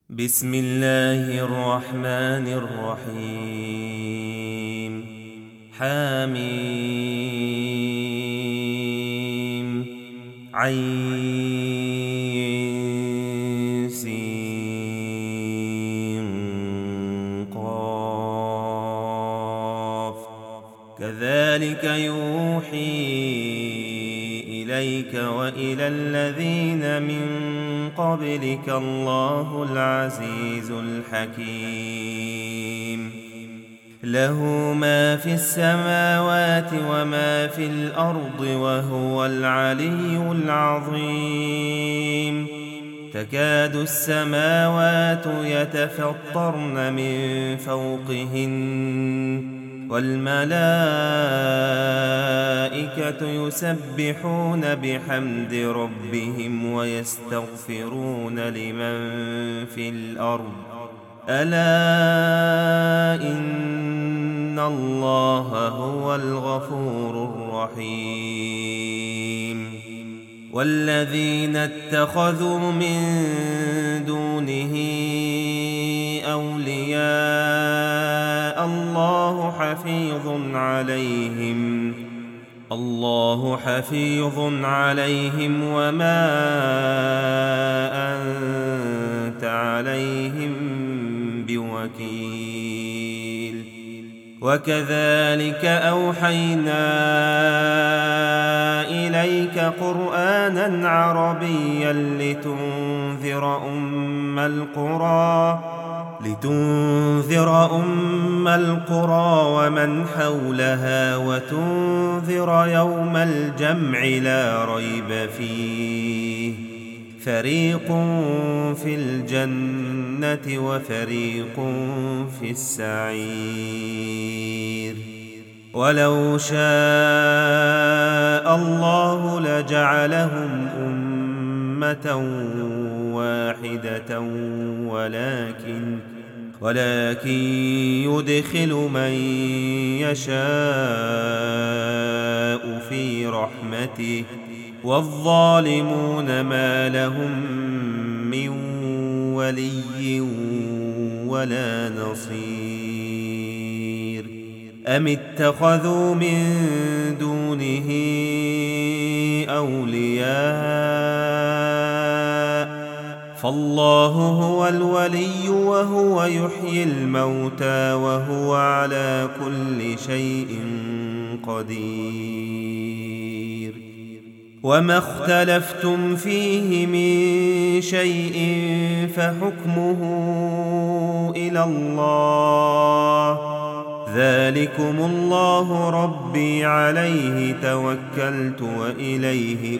بسم الله الرحمن الرحيم حميم عين سين قاف كذلك يوحي إليك وإلى الذين من قبلك الله العزيز الحكيم له ما في السماوات وما في الأرض وهو العلي العظيم تكاد السماوات يتفطرن من فوقهن والملائكة يسبحون بحمد ربهم ويستغفرون لمن في الأرض ألا إن الله هو الغفور الرحيم والذين اتخذوا من دونه أولياء الله حفيظ عليهم وما أنت عليهم بوكيل وكذلك أوحينا إليك قرآنا عربيا لتنذر أم القرى ومن حولها وتنذر يوم الجمع لا ريب فيه فريق في الجنة وفريق في السعير ولو شاء الله لجعلهم أمة واحدة ولكن يدخل من يشاء في رحمته والظالمون ما لهم من ولي ولا نصير أم اتخذوا من دونه أولياء فالله هو الولي وهو يحيي الموتى وهو على كل شيء قدير وما اختلفتم فيه من شيء فحكمه إلى الله ذلكم الله ربي عليه توكلت وإليه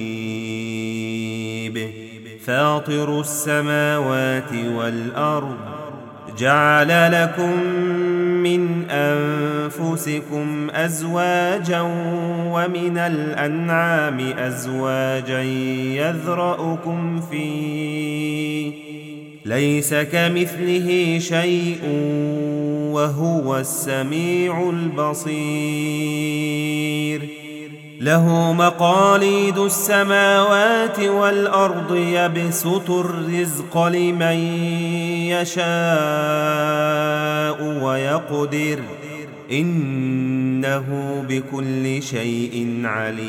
أنيب فاطر السماوات والأرض جعل لكم من أنفسكم أزواجا ومن الأنعام أزواجا يذرأكم فيه ليس كمثله شيء وهو السميع البصير له مقاليد السماوات والأرض يبسط الرزق لمن يشاء ويقدر إنه بكل شيء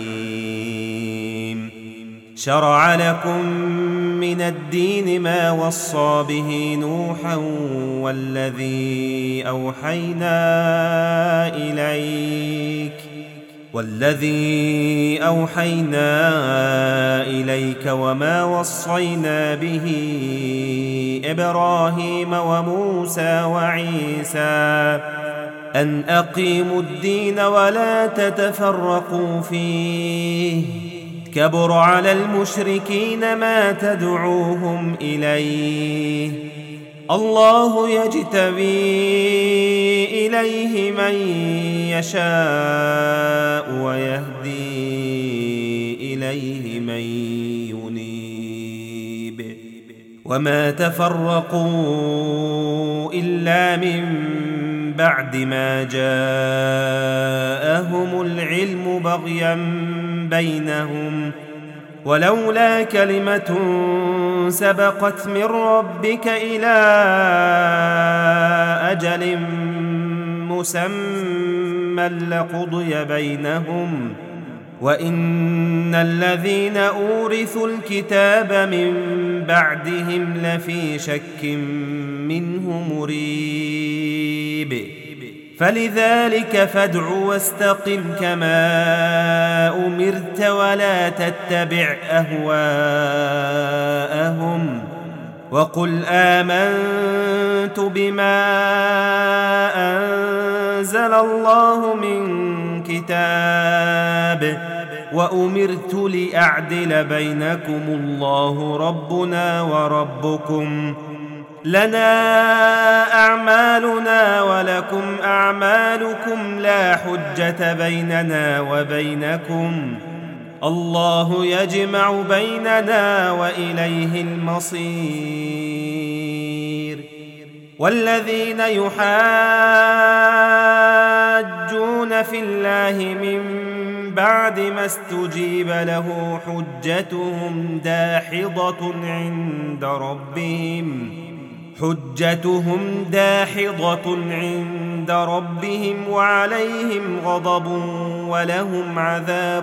عليم شرع لكم من الدين ما وصى به نوحا والذي أوحينا إليك وما وصينا به إبراهيم وموسى وعيسى أن أقيموا الدين ولا تتفرقوا فيه كبر على المشركين ما تدعوهم إليه الله يجتبي إليه من يشاء ويهدي إليه من ينيب وما تفرقوا إلا من بعد ما جاءهم العلم بغيا بينهم ولولا كلمة سبقت من ربك إلى أجل مسمى لقضي بينهم وإن الذين أورثوا الكتاب من بعدهم لفي شك منه مريب فلذلك فادع واستقم كما أمرت ولا تتبع أهواءهم وقل آمنت بما أنزل الله من كتاب وأمرت لأعدل بينكم الله ربنا وربكم لنا أعمالنا ولكم أعمالكم لا حجة بيننا وبينكم الله يجمع بيننا وإليه المصير والذين يحاجون في الله من بعد ما استجيب له حجتهم داحضة عند ربهم وعليهم غضب ولهم عذاب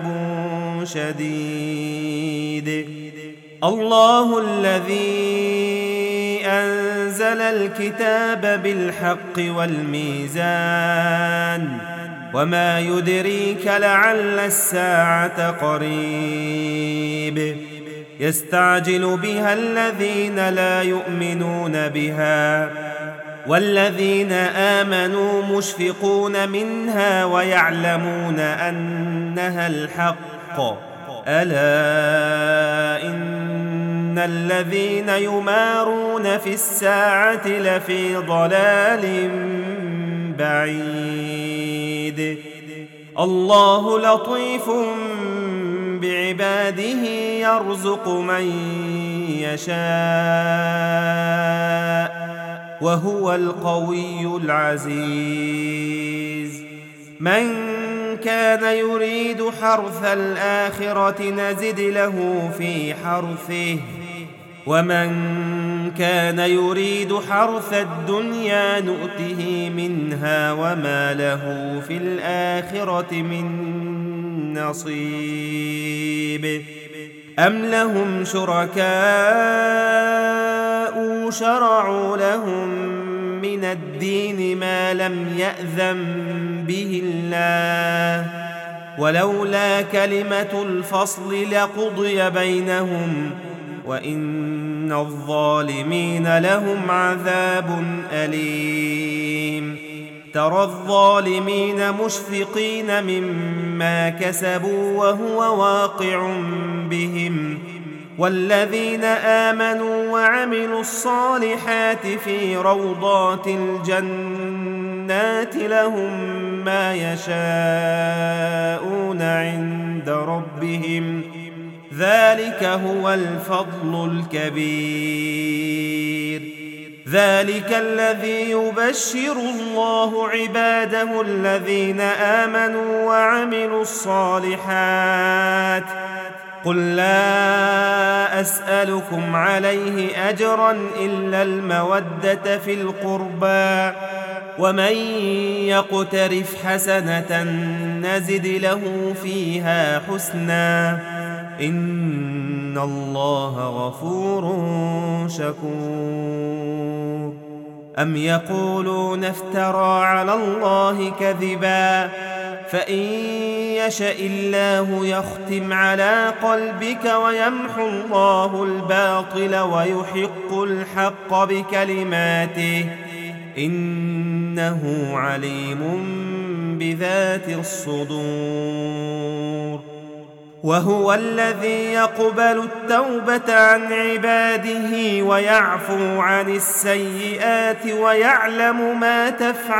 شديد الله الذي أنزل الكتاب بالحق والميزان وما يدريك لعل الساعة قريب يستعجل بها الذين لا يؤمنون بها والذين آمنوا مشفقون منها ويعلمون أنها الحق ألا إن الذين يمارون في الساعة لفي ضلال بعيد الله لطيف بعباده يرزق من يشاء وهو القوي العزيز من كان يريد حرث الآخرة نزد له في حرثه ومن كان يريد حرث الدنيا نؤته منها وما له في الآخرة من نصيب أم لهم شركاء شرعوا لهم من الدين ما لم يأذن به الله ولولا كلمة الفصل لقضي بينهم وإن الظالمين لهم عذاب أليم ترى الظالمين مشفقين مما كسبوا وهو واقع بهم والذين آمنوا وعملوا الصالحات في روضات الجنات لهم ما يشاءون عند ربهم ذلك هو الفضل الكبير ذلك الذي يبشر الله عباده الذين آمنوا وعملوا الصالحات قل لا أسألكم عليه أجرا إلا المودة في القربى ومن يقترف حسنة نزد له فيها حسنا إن الله غفور شكور أم يقولون افترى على الله كذبا فإن يشأ الله يختم على قلبك ويمحو الله الباطل ويحق الحق بكلماته إنه عليم بذات الصدور وهو الذي يقبل التوبة عن عباده ويعفو عن السيئات ويعلم ما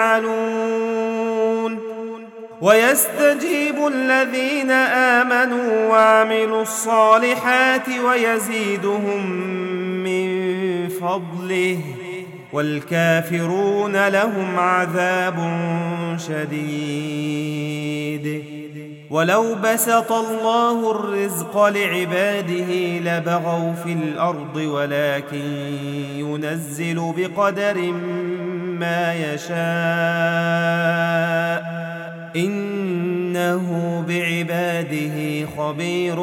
تفعلون ويستجيب الذين آمنوا وعملوا الصالحات ويزيدهم من فضله والكافرون لهم عذاب شديد ولو بسط الله الرزق لعباده لبغوا في الأرض ولكن ينزل بقدر ما يشاء إنه بعباده خبير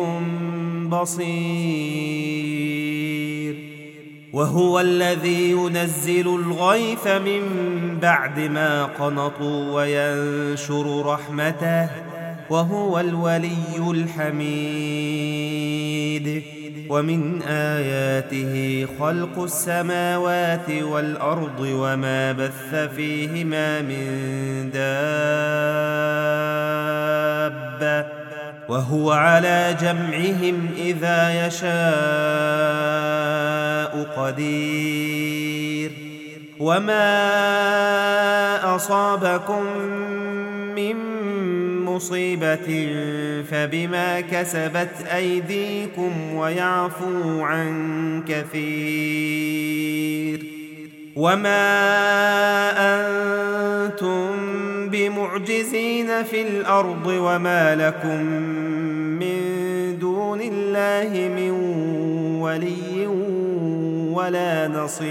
بصير. وهو الذي ينزل الغيث من بعد ما قنطوا وينشر رحمته وهو الولي الحميد. ومن آياته خلق السماوات والأرض وما بث فيهما من دابة وهو على جمعهم إذا يشاء قدير. وما أصابكم من مصيبة فبما كسبت أيديكم ويعفو عن كثير. وما أنتم بمعجزين في الأرض وما لكم من دون الله من ولي ولا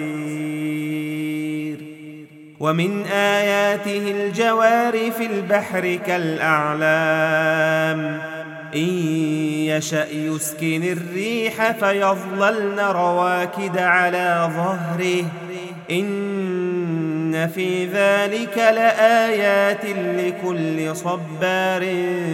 نصير. ومن آياته الجوار في البحر كالأعلام إن يشأ يسكن الريح فيظللن رواكد على ظهره إن في ذلك لآيات لكل صبار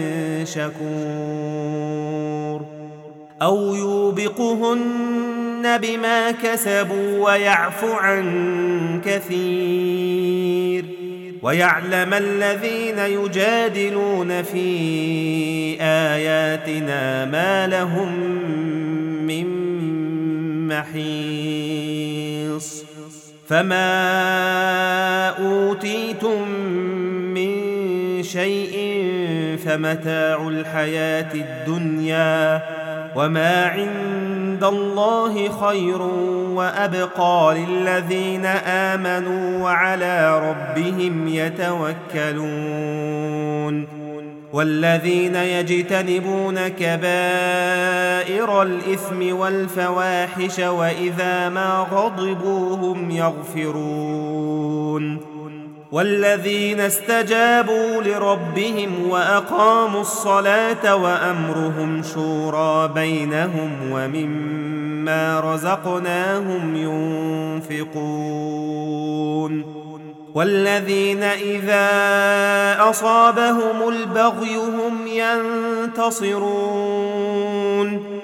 شكور. أو يوبقهن بما كسبوا ويعفو عن كثير. ويعلم الذين يجادلون في آياتنا ما لهم من محيص. فما أوتيتم من شيء فمتاع الحياة الدنيا وما عند الله خير وأبقى للذين آمنوا وعلى ربهم يتوكلون. والذين يجتنبون كبائر الإثم والفواحش وإذا ما غضبوا هم يغفرون. والذين استجابوا لربهم وأقاموا الصلاة وأمرهم شورى بينهم ومما رزقناهم ينفقون. والذين إذا أصابهم البغي هم ينتصرون.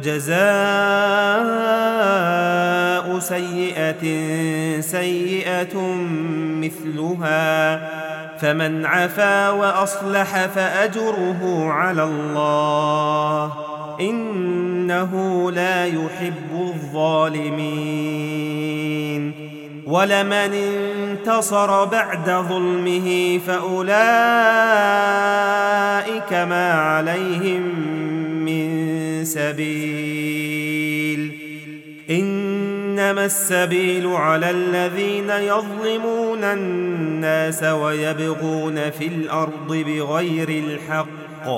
وجزاء سيئة سيئة مثلها فمن عفا وأصلح فأجره على الله إنه لا يحب الظالمين. ولمن انتصر بعد ظلمه فأولئك ما عليهم من سبيل إنما السبيل على الذين يظلمون الناس ويبغون في الأرض بغير الحق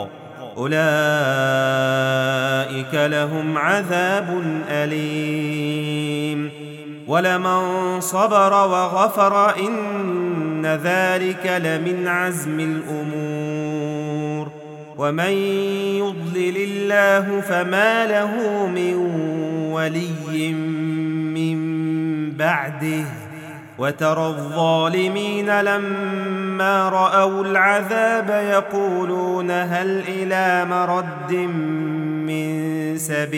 أولئك لهم عذاب أليم. ولمن صبر وغفر إن ذلك لمن عزم الأمور. ومن يضلل الله فما له من ولي من بعده. وترى الظالمين لما رأوا العذاب يقولون هل إلى مرد من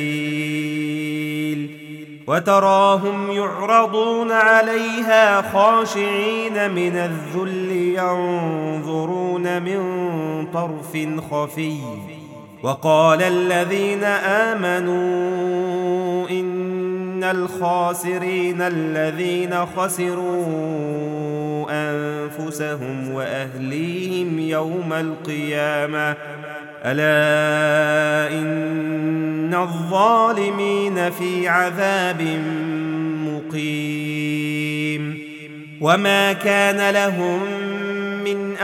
سبيل. وتراهم يعرضون عليها خاشعين من الذل ينظرون من طرف خفي. وقال الذين آمنوا إن الخاسرين الذين خسروا أنفسهم وأهليهم يوم القيامة ألا إن الظالمين في عذاب مقيم. وما كان لهم من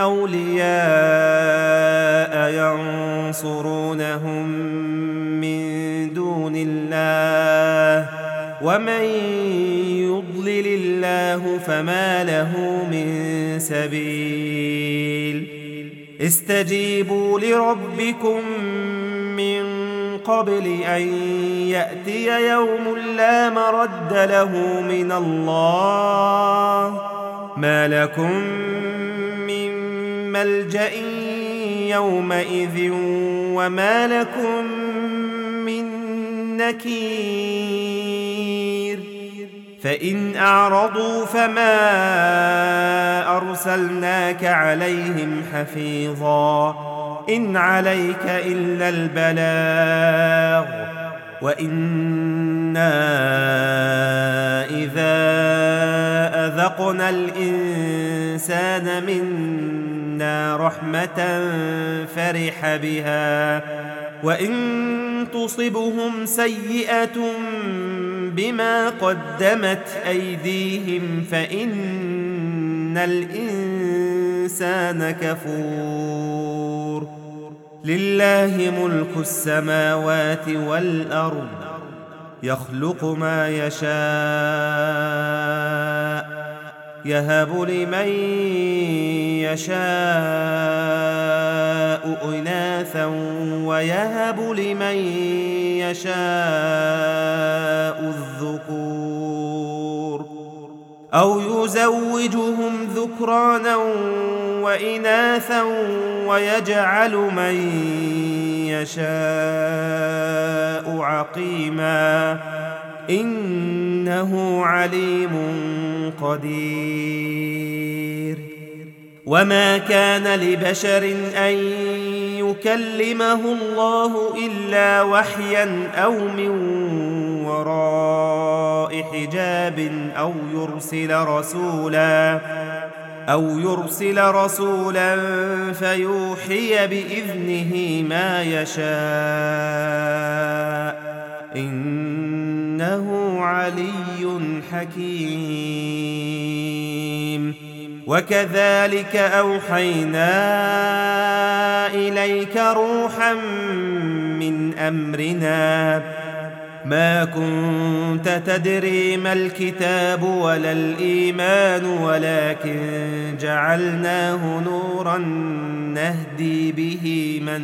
أولياء ينصرونهم من دون الله ومن يضلل الله فما له من سبيل استجيبوا لربكم من قبل أن يأتي يوم لا مرد له من الله ما لكم من ملجأ يومئذ وما لكم من نكير فإن أعرضوا فما أرسلناك عليهم حفيظا إن عليك إلا البلاغ وإنا إذا أذقنا الإنسان منا رحمة فرح بها وإن تصبهم سيئة بما قدمت أيديهم فإن الإنسان كفور لله ملك السماوات والأرض يخلق ما يشاء يهب لمن يشاء إناثا ويهب لمن يشاء الذكور أو يزوجهم ذكرانا وإناثا ويجعل من يشاء عقيما إنه عليم قدير وما كان لبشر أن يكلمه الله إلا وحيا أو من وراء حجاب أو يرسل رسولا فيوحي بإذنه ما يشاء إنه علي حكيم وكذلك أوحينا إليك روحا من أمرنا ما كنت تدري ما الكتاب ولا الإيمان ولكن جعلناه نورا نهدي به من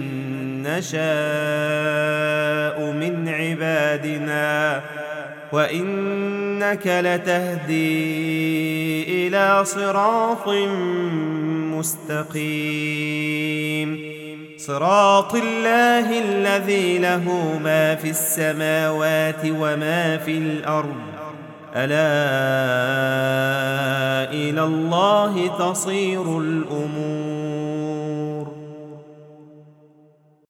نشاء من عبادنا وإنك لتهدي إلى صراط مستقيم صراط الله الذي له ما في السماوات وما في الأرض ألا إلى الله تصير الأمور